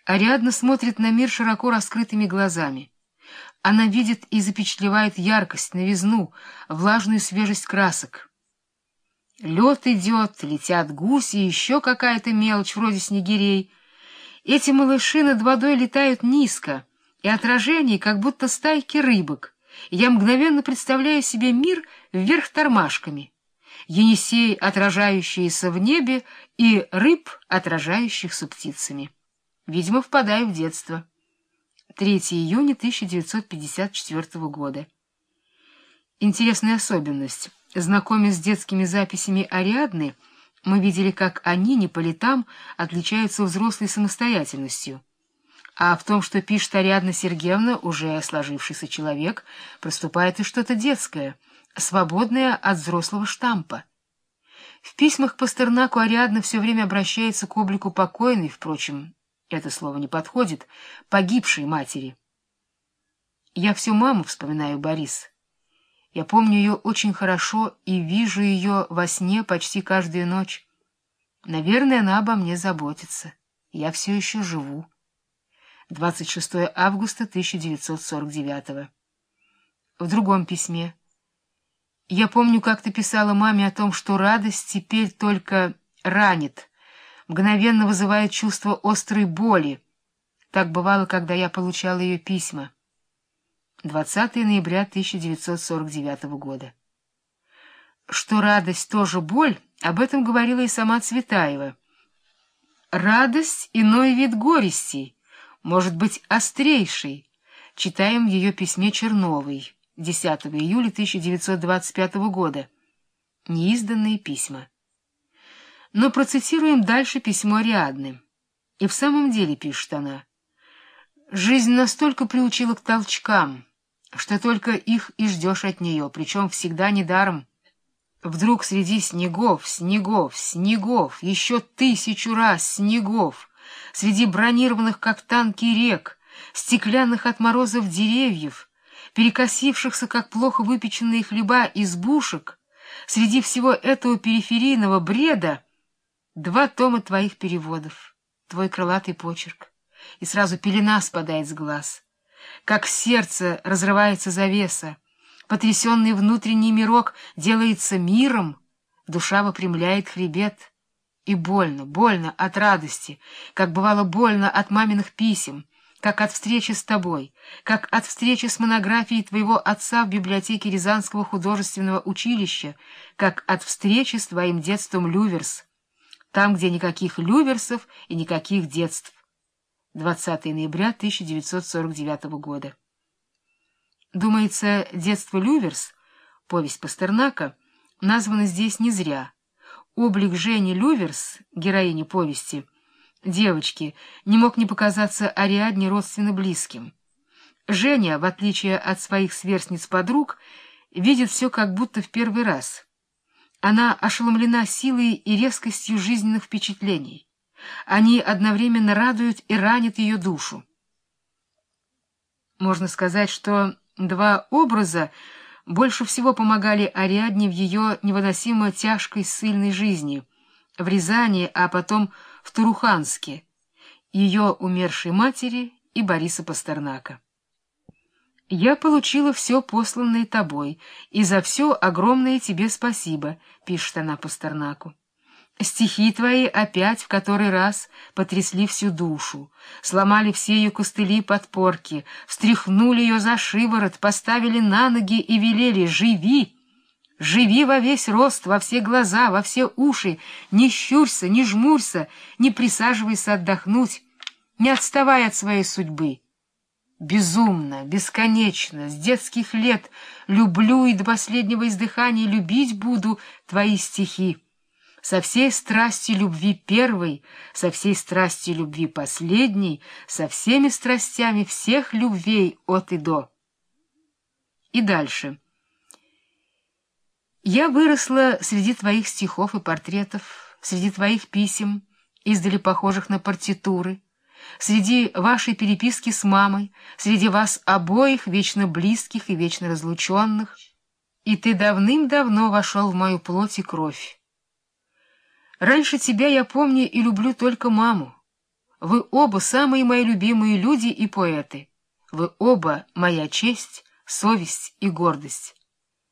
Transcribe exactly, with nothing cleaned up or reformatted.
Ариадна смотрит на мир широко раскрытыми глазами. Она видит и запечатлевает яркость, новизну, влажную свежесть красок. Лед идет, летят гуси и еще какая-то мелочь, вроде снегирей. Эти малыши над водой летают низко, и отражение, как будто стайки рыбок. Я мгновенно представляю себе мир вверх тормашками. Енисей, отражающиеся в небе, и рыб, отражающихся птицами. Видимо, впадаю в детство. третьего июня тысяча девятьсот пятьдесят четвёртого года. Интересная особенность. Знакомясь с детскими записями Ариадны, мы видели, как они не по летам отличаются взрослой самостоятельностью. А в том, что пишет Ариадна Сергеевна, уже сложившийся человек, проступает и что-то детское, свободное от взрослого штампа. В письмах Пастернаку Ариадна все время обращается к облику покойной, впрочем, это слово не подходит, погибшей матери. «Я всю маму вспоминаю, Борис. Я помню ее очень хорошо и вижу ее во сне почти каждую ночь. Наверное, она обо мне заботится. Я все еще живу». двадцать шестого августа тысяча девятьсот сорок девятого. В другом письме. «Я помню, как ты писала маме о том, что радость теперь только ранит, мгновенно вызывает чувство острой боли. Так бывало, когда я получала ее письма». двадцатого ноября тысяча девятьсот сорок девятого года. Что радость тоже боль, об этом говорила и сама Цветаева. «Радость — иной вид горестей, может быть, острейший», читаем в ее письме Черновой, десятого июля тысяча девятьсот двадцать пятого года. Неизданные письма. Но процитируем дальше письмо Ариадны. И в самом деле, пишет она, «Жизнь настолько приучила к толчкам, что только их и ждешь от нее, причем всегда недаром. Вдруг среди снегов, снегов, снегов, еще тысячу раз снегов, среди бронированных, как танки, рек, стеклянных от морозов деревьев, перекосившихся, как плохо выпеченные хлеба, избушек, среди всего этого периферийного бреда два тома твоих переводов, твой крылатый почерк, и сразу пелена спадает с глаз. Как сердце разрывается завеса, потрясенный внутренний мирок делается миром, душа выпрямляет хребет. И больно, больно от радости, как бывало больно от маминых писем, как от встречи с тобой, как от встречи с монографией твоего отца в библиотеке Рязанского художественного училища, как от встречи с твоим детством Люверс, там, где никаких Люверсов и никаких детств. двадцатого ноября тысяча девятьсот сорок девятого года. Думается, детство Люверс, повесть Пастернака, названо здесь не зря. Облик Жени Люверс, героини повести, девочки, не мог не показаться Ариадне родственно близким. Женя, в отличие от своих сверстниц-подруг, видит все как будто в первый раз. Она ошеломлена силой и резкостью жизненных впечатлений. Они одновременно радуют и ранят ее душу. Можно сказать, что два образа больше всего помогали Ариадне в ее невыносимо тяжкой ссыльной жизни, в Рязани, а потом в Туруханске, ее умершей матери и Бориса Пастернака. «Я получила все посланное тобой, и за все огромное тебе спасибо», — пишет она Пастернаку. «Стихи твои опять в который раз потрясли всю душу, сломали все ее костыли и подпорки, встряхнули ее за шиворот, поставили на ноги и велели: живи! Живи во весь рост, во все глаза, во все уши, не щурься, не жмурься, не присаживайся отдохнуть, не отставай от своей судьбы. Безумно, бесконечно, с детских лет люблю и до последнего издыхания любить буду твои стихи. Со всей страстью любви первой, со всей страстью любви последней, со всеми страстями всех любвей от и до». И дальше. «Я выросла среди твоих стихов и портретов, среди твоих писем, издали похожих на партитуры, среди вашей переписки с мамой, среди вас обоих, вечно близких и вечно разлученных, и ты давным-давно вошел в мою плоть и кровь. Раньше тебя я помню и люблю только маму. Вы оба самые мои любимые люди и поэты. Вы оба моя честь, совесть и гордость.